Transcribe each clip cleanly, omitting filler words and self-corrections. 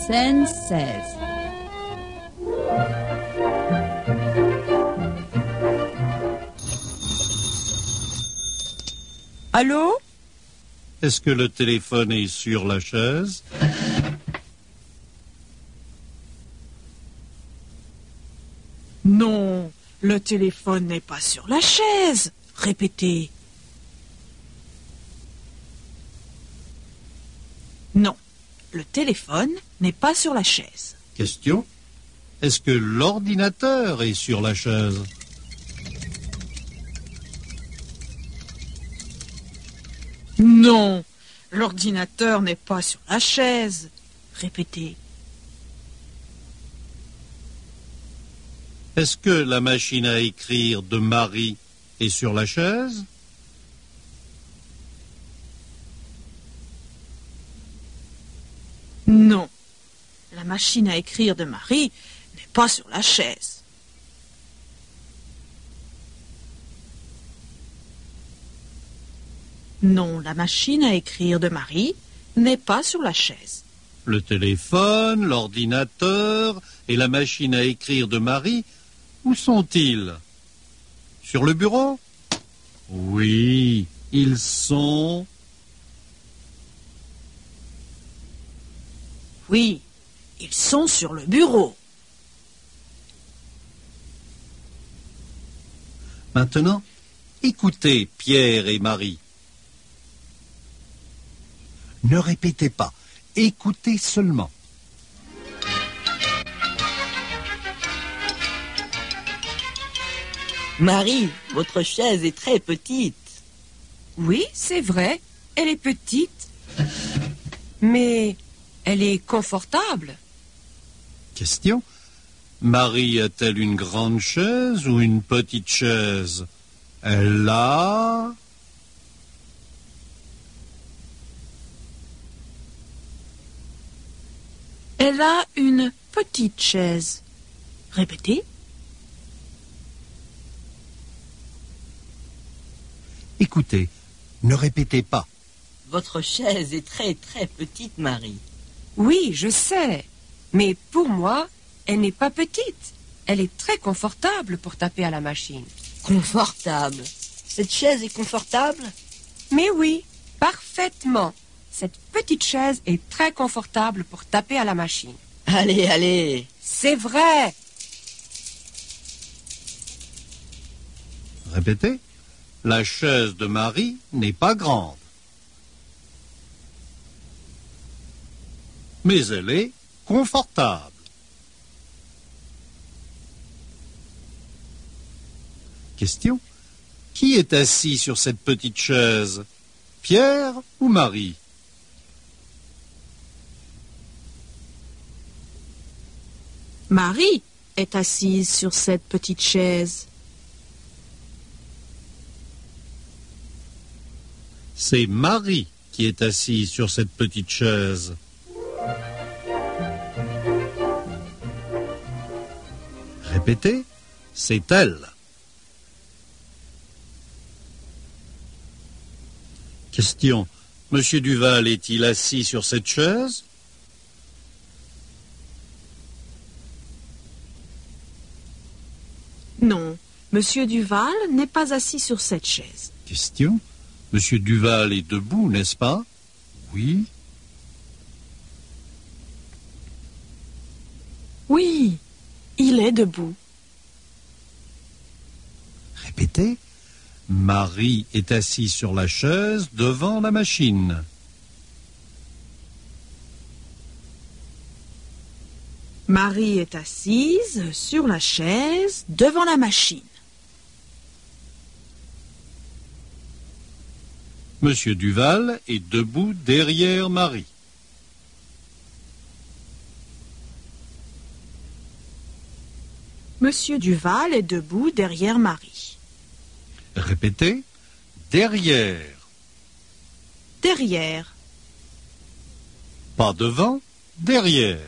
Scène 16. Allô? Est-ce que le téléphone est sur la chaise? Non, le téléphone n'est pas sur la chaise. Répétez. Non, le téléphone n'est pas sur la chaise. Question. Est-ce que l'ordinateur est sur la chaise? Non, l'ordinateur n'est pas sur la chaise. Répétez. Est-ce que la machine à écrire de Marie est sur la chaise? Non, la machine à écrire de Marie n'est pas sur la chaise. Non, la machine à écrire de Marie n'est pas sur la chaise. Le téléphone, l'ordinateur et la machine à écrire de Marie, où sont-ils? Sur le bureau? Oui, ils sont... Oui, ils sont sur le bureau. Maintenant, écoutez Pierre et Marie. Ne répétez pas, écoutez seulement. Marie, votre chaise est très petite. Oui, c'est vrai, elle est petite, mais elle est confortable. Question. Marie a-t-elle une grande chaise ou une petite chaise? Elle a... Elle a une petite chaise. Répétez. Écoutez, ne répétez pas. Votre chaise est très très petite, Marie. Oui, je sais, mais pour moi, elle n'est pas petite. Elle est très confortable pour taper à la machine. Confortable. Cette chaise est confortable? Mais oui, parfaitement. Cette petite chaise est très confortable pour taper à la machine. Allez, allez. C'est vrai. Répétez. La chaise de Marie n'est pas grande. Mais elle est confortable. Question. Qui est assis sur cette petite chaise? Pierre ou Marie? Marie est assise sur cette petite chaise. C'est Marie qui est assise sur cette petite chaise. Répétez, c'est elle. Question. Monsieur Duval est-il assis sur cette chaise? Non, Monsieur Duval n'est pas assis sur cette chaise. Question. Monsieur Duval est debout, n'est-ce pas? Oui. Oui, il est debout. Répétez. Marie est assise sur la chaise devant la machine. Marie est assise sur la chaise devant la machine. Monsieur Duval est debout derrière Marie. Monsieur Duval est debout derrière Marie. Répétez. Derrière. Derrière. Pas devant, derrière.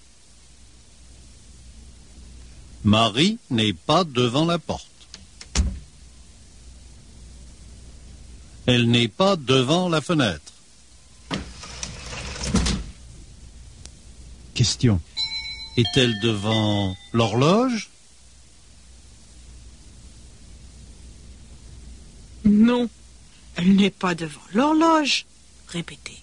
Marie n'est pas devant la porte. Elle n'est pas devant la fenêtre. Question. Est-elle devant l'horloge? Non, elle n'est pas devant l'horloge. Répétez.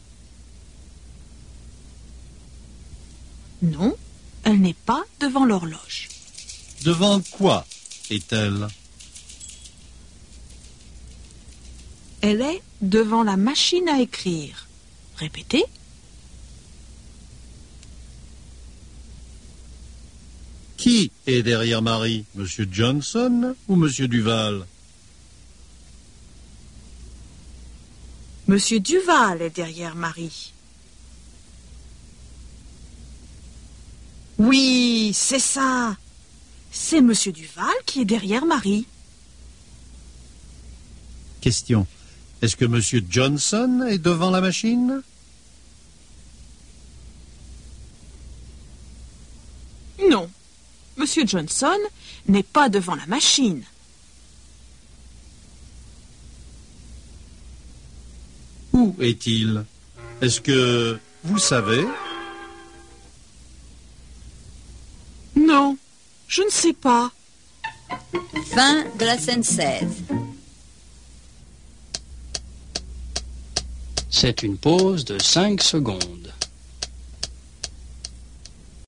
Non, elle n'est pas devant l'horloge. Devant quoi est-elle? Elle est devant la machine à écrire. Répétez. Qui est derrière Marie? Monsieur Johnson ou Monsieur Duval? Monsieur Duval est derrière Marie. Oui, c'est ça. C'est Monsieur Duval qui est derrière Marie. Question. Est-ce que Monsieur Johnson est devant la machine? Non, Monsieur Johnson n'est pas devant la machine. Où est-il? Est-ce que vous savez? Non, je ne sais pas. Fin de la scène 16. C'est une pause de 5 secondes.